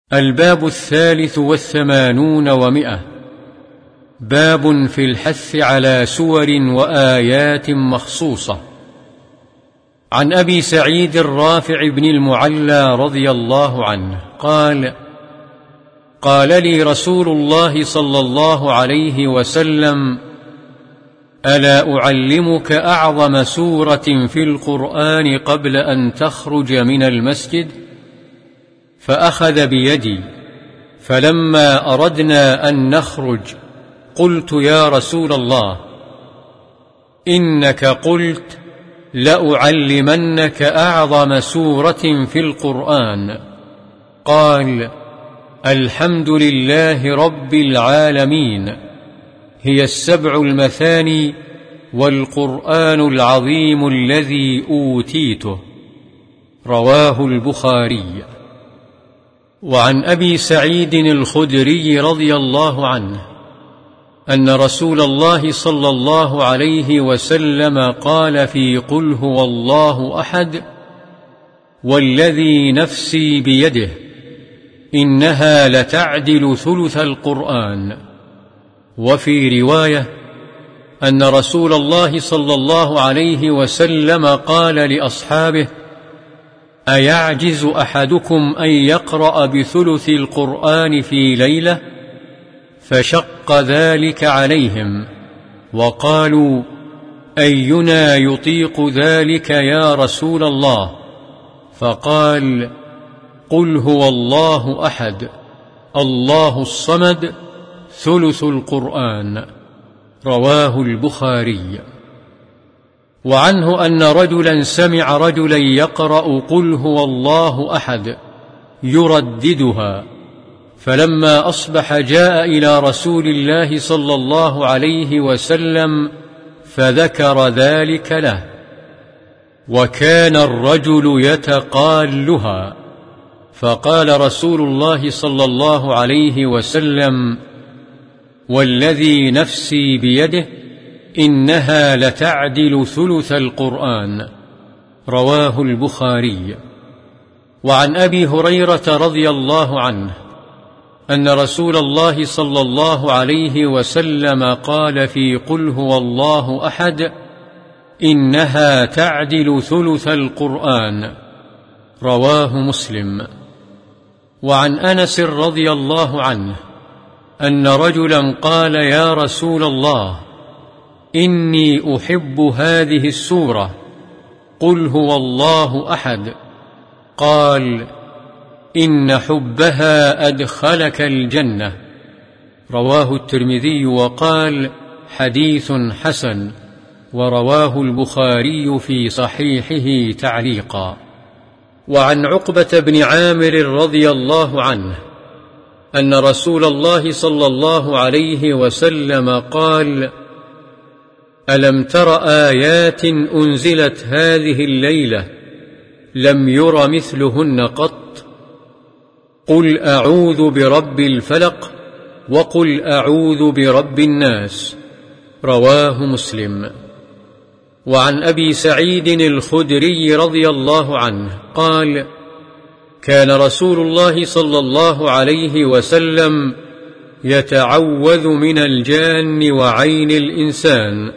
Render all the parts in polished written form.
الباب 83 باب في الحث على سور وآيات مخصوصة. عن أبي سعيد الرافع بن المعلى رضي الله عنه قال: قال لي رسول الله صلى الله عليه وسلم: ألا أعلمك أعظم سورة في القرآن قبل أن تخرج من المسجد؟ فأخذ بيدي، فلما أردنا أن نخرج قلت: يا رسول الله، إنك قلت لأعلمنك أعظم سورة في القرآن. قال: الحمد لله رب العالمين، هي السبع المثاني والقرآن العظيم الذي أوتيته. رواه البخاري. وعن أبي سعيد الخدري رضي الله عنه أن رسول الله صلى الله عليه وسلم قال في قل هو الله أحد: والذي نفسي بيده إنها لتعدل ثلث القرآن. وفي رواية أن رسول الله صلى الله عليه وسلم قال لأصحابه: أيعجز أحدكم أن يقرأ بثلث القرآن في ليلة؟ فشق ذلك عليهم، وقالوا: أينا يطيق ذلك يا رسول الله؟ فقال: قل هو الله أحد الله الصمد ثلث القرآن. رواه البخاري. وعنه أن رجلا سمع رجلا يقرأ قل هو الله أحد يرددها، فلما أصبح جاء إلى رسول الله صلى الله عليه وسلم فذكر ذلك له، وكان الرجل يتقالها، فقال رسول الله صلى الله عليه وسلم: والذي نفسي بيده إنها لتعدل ثلث القرآن. رواه البخاري. وعن أبي هريرة رضي الله عنه أن رسول الله صلى الله عليه وسلم قال في قل هو الله أحد: إنها تعدل ثلث القرآن. رواه مسلم. وعن أنس رضي الله عنه أن رجلا قال: يا رسول الله، إني أحب هذه السورة، قل هو الله أحد. قال: إن حبها أدخلك الجنة. رواه الترمذي وقال: حديث حسن. ورواه البخاري في صحيحه تعليقا. وعن عقبة بن عامر رضي الله عنه أن رسول الله صلى الله عليه وسلم قال: ألم تر آيات أنزلت هذه الليلة لم ير مثلهن قط؟ قل أعوذ برب الفلق، وقل أعوذ برب الناس. رواه مسلم. وعن أبي سعيد الخدري رضي الله عنه قال: كان رسول الله صلى الله عليه وسلم يتعوذ من الجان وعين الإنسان،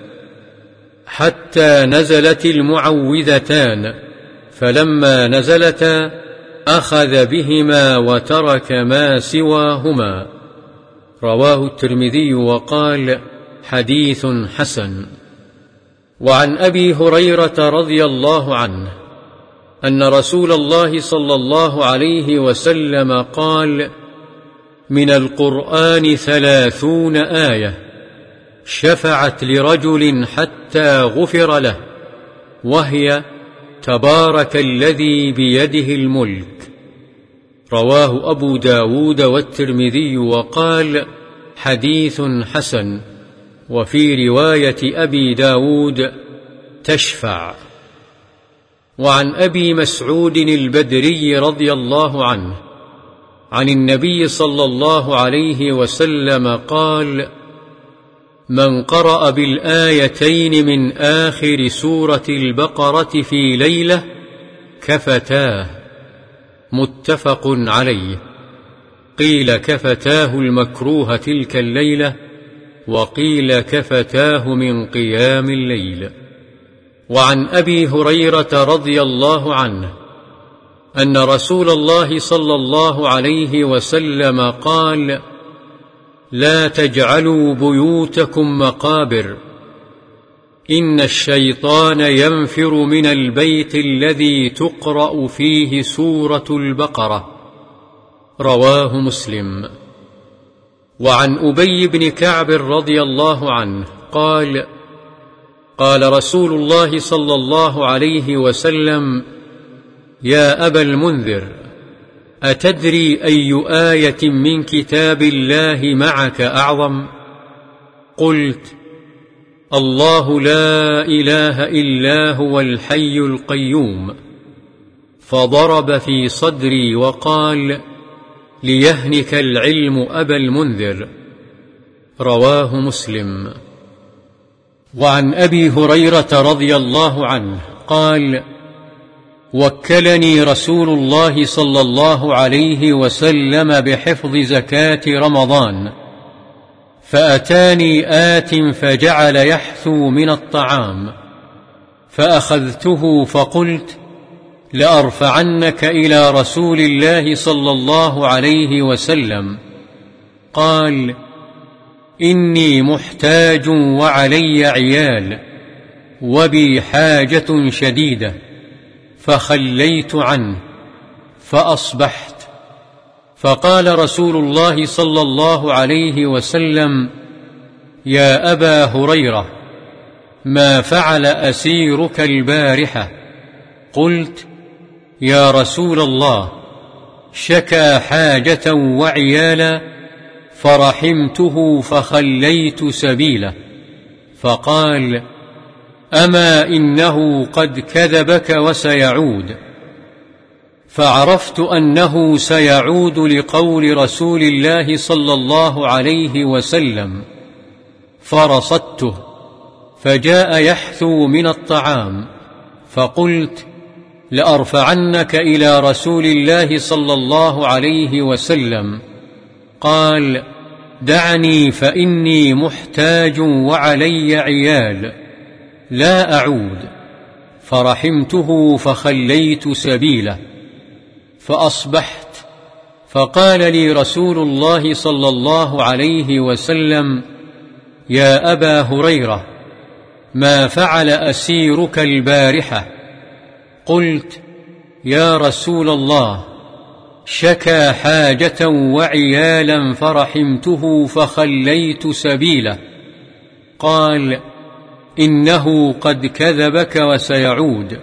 حتى نزلت المعوذتان، فلما نزلتا أخذ بهما وترك ما سواهما. رواه الترمذي وقال: حديث حسن. وعن أبي هريرة رضي الله عنه أن رسول الله صلى الله عليه وسلم قال: من القرآن 30 آية شفعت لرجل حتى غفر له، وهي: تبارك الذي بيده الملك. رواه أبو داود والترمذي وقال: حديث حسن. وفي رواية أبي داود: تشفع. وعن أبي مسعود البدري رضي الله عنه عن النبي صلى الله عليه وسلم قال: من قرأ بالآيتين من آخر سورة البقرة في ليلة كفتاه. متفق عليه. قيل كفتاه المكروه تلك الليلة، وقيل كفتاه من قيام الليل. وعن أبي هريرة رضي الله عنه أن رسول الله صلى الله عليه وسلم قال: لا تجعلوا بيوتكم مقابر، إن الشيطان ينفر من البيت الذي تقرأ فيه سورة البقرة. رواه مسلم. وعن أبي بن كعب رضي الله عنه قال: قال رسول الله صلى الله عليه وسلم: يا أبا المنذر، أتدري أي آية من كتاب الله معك أعظم؟ قلت: الله لا إله إلا هو الحي القيوم. فضرب في صدري وقال: ليهنك العلم أبا المنذر. رواه مسلم. وعن أبي هريرة رضي الله عنه قال: وكلني رسول الله صلى الله عليه وسلم بحفظ زكاة رمضان، فأتاني آت فجعل يحثو من الطعام، فأخذته فقلت: لأرفعنك إلى رسول الله صلى الله عليه وسلم. قال: إني محتاج وعلي عيال وبي حاجة شديدة، فخليت عنه فأصبحت. فقال رسول الله صلى الله عليه وسلم: يا أبا هريرة، ما فعل أسيرك البارحة؟ قلت: يا رسول الله، شكى حاجة وعيالا فرحمته فخليت سبيله. فقال: أما إنه قد كذبك وسيعود. فعرفت أنه سيعود لقول رسول الله صلى الله عليه وسلم، فرصدته، فجاء يحثو من الطعام، فقلت: لأرفعنك إلى رسول الله صلى الله عليه وسلم. قال: دعني فإني محتاج وعلي عيال، لا أعود. فرحمته فخليت سبيله، فأصبحت. فقال لي رسول الله صلى الله عليه وسلم: يا أبا هريرة، ما فعل أسيرك البارحة؟ قلت: يا رسول الله، شكى حاجة وعيالا فرحمته فخليت سبيله. قال: إنه قد كذبك وسيعود.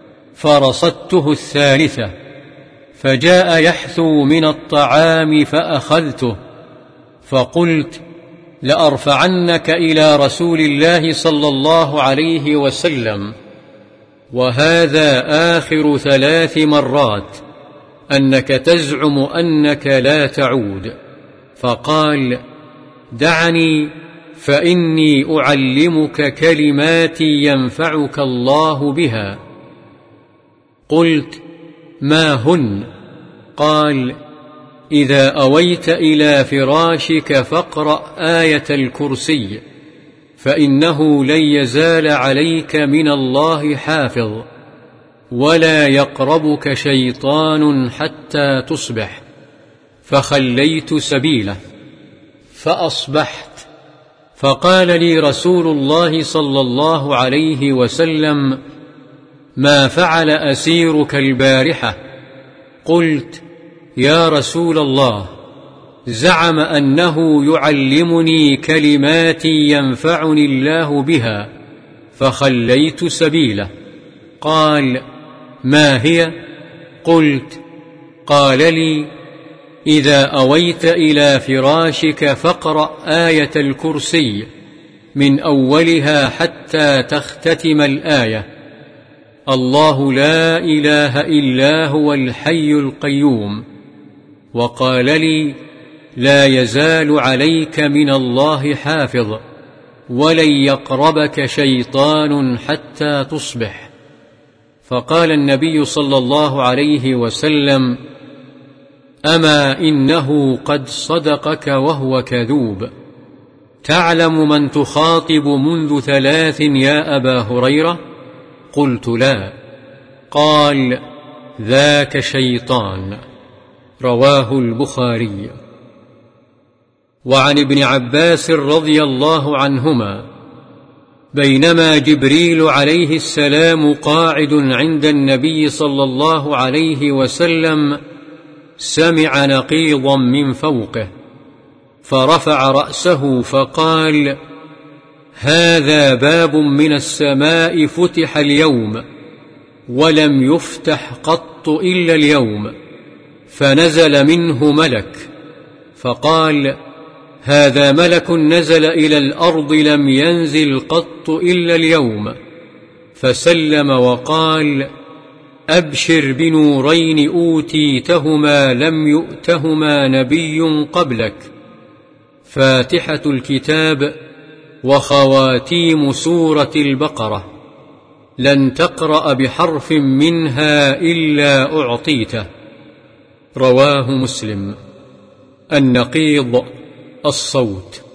فرصدته الثالثة، فجاء يحثو من الطعام فأخذته، فقلت: لأرفعنك إلى رسول الله صلى الله عليه وسلم. وهذا آخر 3 مرات أنك تزعم أنك لا تعود. فقال: دعني فإني أعلمك كلمات ينفعك الله بها. قلت: ما هن؟ قال: إذا أويت إلى فراشك فاقرأ آية الكرسي، فإنه لن يزال عليك من الله حافظ، ولا يقربك شيطان حتى تصبح. فخليت سبيله، فأصبحت. فقال لي رسول الله صلى الله عليه وسلم: ما فعل أسيرك البارحة؟ قلت: يا رسول الله، زعم أنه يعلمني كلمات ينفعني الله بها، فخليت سبيله. قال: ما هي؟ قلت: قال لي: إذا أويت إلى فراشك فاقرأ آية الكرسي من أولها حتى تختتم الآية: الله لا إله إلا هو الحي القيوم. وقال لي: لا يزال عليك من الله حافظ، ولن يقربك شيطان حتى تصبح. فقال النبي صلى الله عليه وسلم: أما إنه قد صدقك وهو كذوب. تعلم من تخاطب منذ 3 يا أبا هريرة؟ قلت لا. قال: ذاك شيطان. رواه البخاري. وعن ابن عباس رضي الله عنهما: بينما جبريل عليه السلام قاعد عند النبي صلى الله عليه وسلم سمع نقيضا من فوقه، فرفع رأسه فقال: هذا باب من السماء فتح اليوم ولم يفتح قط إلا اليوم. فنزل منه ملك فقال: هذا ملك نزل إلى الأرض لم ينزل قط إلا اليوم. فسلم وقال: أبشر بنورين أوتيتهما لم يؤتهما نبي قبلك، فاتحة الكتاب وخواتيم سورة البقرة، لن تقرأ بحرف منها إلا أعطيته. رواه مسلم. النقيض الصوت.